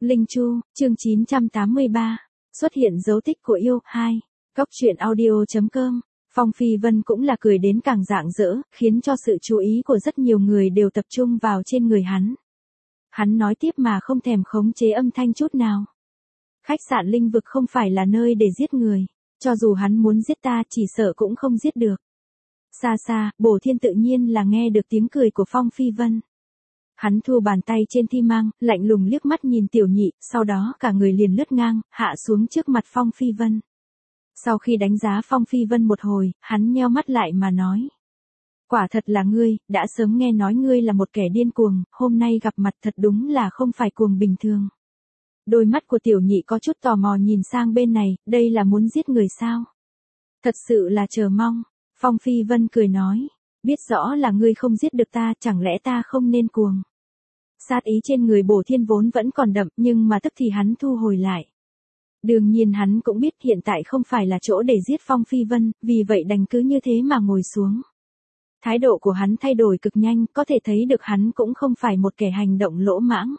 Linh Chu, chương 983. Xuất hiện dấu tích của yêu 2. Cốc truyện audio.com. Phong Phi Vân cũng là cười đến càng rạng rỡ, khiến cho sự chú ý của rất nhiều người đều tập trung vào trên người hắn. Hắn nói tiếp mà không thèm khống chế âm thanh chút nào. Khách sạn Linh Vực không phải là nơi để giết người, cho dù hắn muốn giết ta chỉ sợ cũng không giết được. Xa xa, Bổ Thiên tự nhiên là nghe được tiếng cười của Phong Phi Vân. Hắn thu bàn tay trên thi mang, lạnh lùng liếc mắt nhìn Tiểu Nhị, sau đó cả người liền lướt ngang, hạ xuống trước mặt Phong Phi Vân. Sau khi đánh giá Phong Phi Vân một hồi, hắn nheo mắt lại mà nói. Quả thật là ngươi, đã sớm nghe nói ngươi là một kẻ điên cuồng, hôm nay gặp mặt thật đúng là không phải cuồng bình thường. Đôi mắt của Tiểu Nhị có chút tò mò nhìn sang bên này, đây là muốn giết người sao? Thật sự là chờ mong. Phong Phi Vân cười nói, biết rõ là ngươi không giết được ta, chẳng lẽ ta không nên cuồng. Sát ý trên người Bổ Thiên vốn vẫn còn đậm, nhưng mà tức thì hắn thu hồi lại. Đương nhiên hắn cũng biết hiện tại không phải là chỗ để giết Phong Phi Vân, vì vậy đành cứ như thế mà ngồi xuống. Thái độ của hắn thay đổi cực nhanh, có thể thấy được hắn cũng không phải một kẻ hành động lỗ mãng.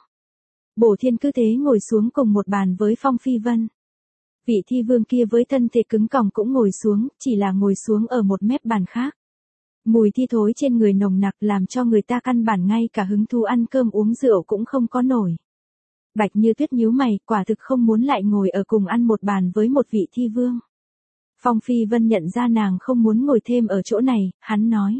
Bổ Thiên cứ thế ngồi xuống cùng một bàn với Phong Phi Vân. Vị thi vương kia với thân thể cứng còng cũng ngồi xuống, chỉ là ngồi xuống ở một mép bàn khác. Mùi thi thối trên người nồng nặc làm cho người ta căn bản ngay cả hứng thú ăn cơm uống rượu cũng không có nổi. Bạch Như Tuyết nhíu mày, quả thực không muốn lại ngồi ở cùng ăn một bàn với một vị thi vương. Phong Phi Vân nhận ra nàng không muốn ngồi thêm ở chỗ này, hắn nói.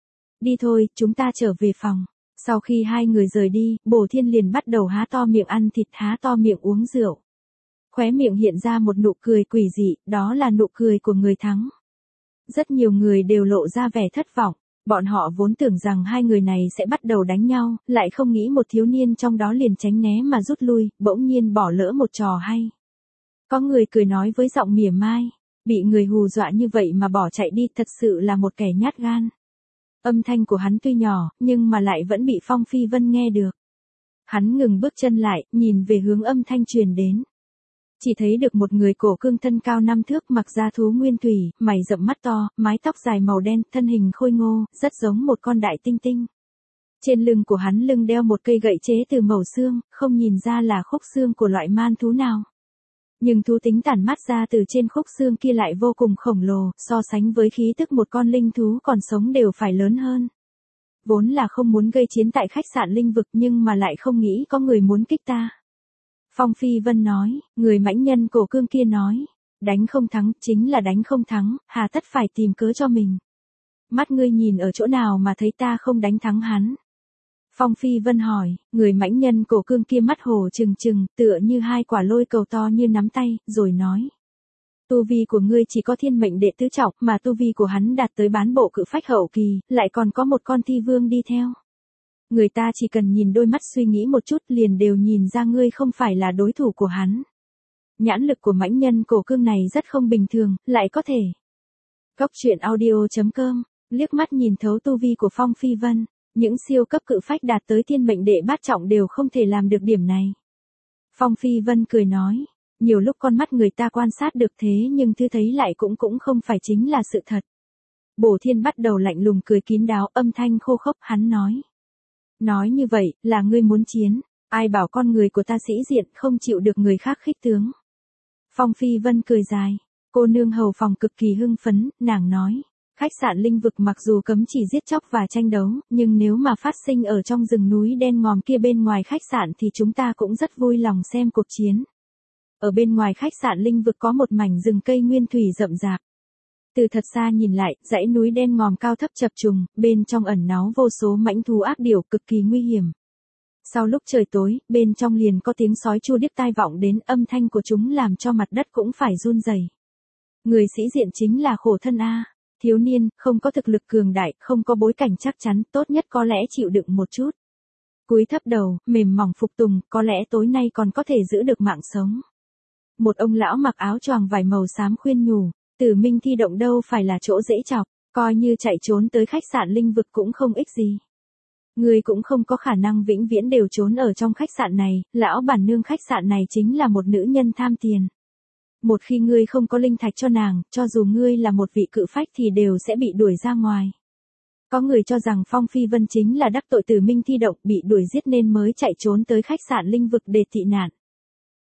Đi thôi, chúng ta trở về phòng. Sau khi hai người rời đi, Bổ Thiên liền bắt đầu há to miệng ăn thịt, há to miệng uống rượu. Khóe miệng hiện ra một nụ cười quỷ dị, đó là nụ cười của người thắng. Rất nhiều người đều lộ ra vẻ thất vọng, bọn họ vốn tưởng rằng hai người này sẽ bắt đầu đánh nhau, lại không nghĩ một thiếu niên trong đó liền tránh né mà rút lui, bỗng nhiên bỏ lỡ một trò hay. Có người cười nói với giọng mỉa mai, bị người hù dọa như vậy mà bỏ chạy đi thật sự là một kẻ nhát gan. Âm thanh của hắn tuy nhỏ, nhưng mà lại vẫn bị Phong Phi Vân nghe được. Hắn ngừng bước chân lại, nhìn về hướng âm thanh truyền đến. Chỉ thấy được một người cổ cương thân cao 5 thước mặc da thú nguyên thủy, mày rậm mắt to, mái tóc dài màu đen, thân hình khôi ngô, rất giống một con đại tinh tinh. Trên lưng của hắn lưng đeo một cây gậy chế từ mẩu xương, không nhìn ra là khúc xương của loại man thú nào. Nhưng thú tính tản mát ra từ trên khúc xương kia lại vô cùng khổng lồ, so sánh với khí tức một con linh thú còn sống đều phải lớn hơn. Vốn là không muốn gây chiến tại khách sạn Linh Vực nhưng mà lại không nghĩ có người muốn kích ta. Phong Phi Vân nói, người mãnh nhân cổ cương kia nói, đánh không thắng, chính là đánh không thắng, hà tất phải tìm cớ cho mình. Mắt ngươi nhìn ở chỗ nào mà thấy ta không đánh thắng hắn. Phong Phi Vân hỏi, người mãnh nhân cổ cương kia mắt hồ trừng trừng, tựa như hai quả lôi cầu to như nắm tay, rồi nói. Tu vi của ngươi chỉ có thiên mệnh đệ tứ trọng, mà tu vi của hắn đạt tới bán bộ cự phách hậu kỳ, lại còn có một con thi vương đi theo. Người ta chỉ cần nhìn đôi mắt suy nghĩ một chút liền đều nhìn ra ngươi không phải là đối thủ của hắn. Nhãn lực của mãnh nhân cổ cương này rất không bình thường, lại có thể. Cốc truyện audio.com, liếc mắt nhìn thấu tu vi của Phong Phi Vân, những siêu cấp cự phách đạt tới thiên mệnh đệ bát trọng đều không thể làm được điểm này. Phong Phi Vân cười nói, nhiều lúc con mắt người ta quan sát được thế nhưng thứ thấy lại cũng không phải chính là sự thật. Bổ Thiên bắt đầu lạnh lùng cười kín đáo, âm thanh khô khốc, hắn nói. Nói như vậy, là ngươi muốn chiến, ai bảo con người của ta sĩ diện không chịu được người khác khích tướng. Phong Phi Vân cười dài, cô nương hầu phòng cực kỳ hưng phấn, nàng nói, khách sạn Linh Vực mặc dù cấm chỉ giết chóc và tranh đấu, nhưng nếu mà phát sinh ở trong rừng núi đen ngòm kia bên ngoài khách sạn thì chúng ta cũng rất vui lòng xem cuộc chiến. Ở bên ngoài khách sạn Linh Vực có một mảnh rừng cây nguyên thủy rậm rạp. Từ thật xa nhìn lại, dãy núi đen ngòm cao thấp chập trùng, bên trong ẩn náu vô số mãnh thú ác điểu cực kỳ nguy hiểm. Sau lúc trời tối, bên trong liền có tiếng sói chu điếc tai vọng đến, âm thanh của chúng làm cho mặt đất cũng phải run rẩy. Người sĩ diện chính là khổ thân a, thiếu niên, không có thực lực cường đại, không có bối cảnh chắc chắn, tốt nhất có lẽ chịu đựng một chút. Cúi thấp đầu, mềm mỏng phục tùng, có lẽ tối nay còn có thể giữ được mạng sống. Một ông lão mặc áo choàng vải màu xám khuyên nhủ. Tử Minh Thi Động đâu phải là chỗ dễ chọc, coi như chạy trốn tới khách sạn Linh Vực cũng không ích gì. Ngươi cũng không có khả năng vĩnh viễn đều trốn ở trong khách sạn này, lão bản nương khách sạn này chính là một nữ nhân tham tiền. Một khi ngươi không có linh thạch cho nàng, cho dù ngươi là một vị cự phách thì đều sẽ bị đuổi ra ngoài. Có người cho rằng Phong Phi Vân chính là đắc tội Tử Minh Thi Động bị đuổi giết nên mới chạy trốn tới khách sạn Linh Vực để tị nạn.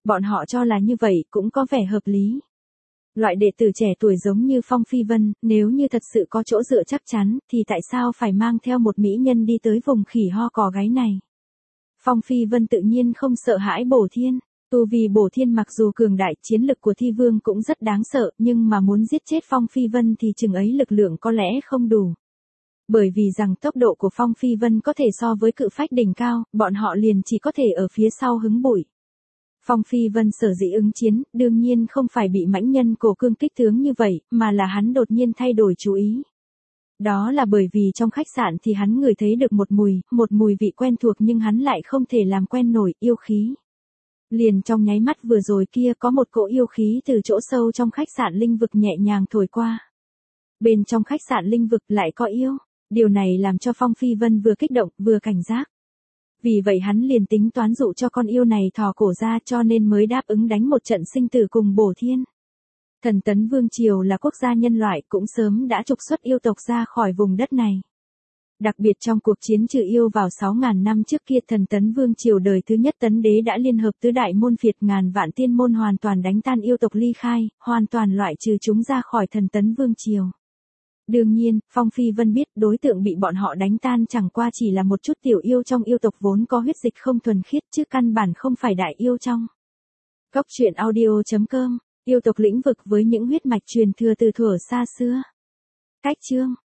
Bọn họ cho là như vậy cũng có vẻ hợp lý. Loại đệ tử trẻ tuổi giống như Phong Phi Vân, nếu như thật sự có chỗ dựa chắc chắn, thì tại sao phải mang theo một mỹ nhân đi tới vùng khỉ ho cò gáy này? Phong Phi Vân tự nhiên không sợ hãi Bổ Thiên. Tu vì Bổ Thiên mặc dù cường đại, chiến lực của Thi Vương cũng rất đáng sợ, nhưng mà muốn giết chết Phong Phi Vân thì chừng ấy lực lượng có lẽ không đủ. Bởi vì rằng tốc độ của Phong Phi Vân có thể so với cự phách đỉnh cao, bọn họ liền chỉ có thể ở phía sau hứng bụi. Phong Phi Vân sở dĩ ứng chiến, đương nhiên không phải bị mãnh nhân cổ cương kích tướng như vậy, mà là hắn đột nhiên thay đổi chú ý. Đó là bởi vì trong khách sạn thì hắn ngửi thấy được một mùi vị quen thuộc nhưng hắn lại không thể làm quen nổi, yêu khí. Liền trong nháy mắt vừa rồi kia có một cỗ yêu khí từ chỗ sâu trong khách sạn linh vực nhẹ nhàng thổi qua. Bên trong khách sạn linh vực lại có yêu, điều này làm cho Phong Phi Vân vừa kích động vừa cảnh giác. Vì vậy hắn liền tính toán dụ cho con yêu này thò cổ ra cho nên mới đáp ứng đánh một trận sinh tử cùng Bổ Thiên. Thần Tấn Vương Triều là quốc gia nhân loại cũng sớm đã trục xuất yêu tộc ra khỏi vùng đất này. Đặc biệt trong cuộc chiến trừ yêu vào 6.000 năm trước kia Thần Tấn Vương Triều đời thứ nhất Tấn Đế đã liên hợp tứ đại môn phiệt ngàn vạn tiên môn hoàn toàn đánh tan yêu tộc ly khai, hoàn toàn loại trừ chúng ra khỏi Thần Tấn Vương Triều. Đương nhiên, Phong Phi Vân biết đối tượng bị bọn họ đánh tan chẳng qua chỉ là một chút tiểu yêu trong yêu tộc vốn có huyết dịch không thuần khiết chứ căn bản không phải đại yêu trong. Cốc truyện audio.com, yêu tộc lĩnh vực với những huyết mạch truyền thừa từ thuở xa xưa. Cách chương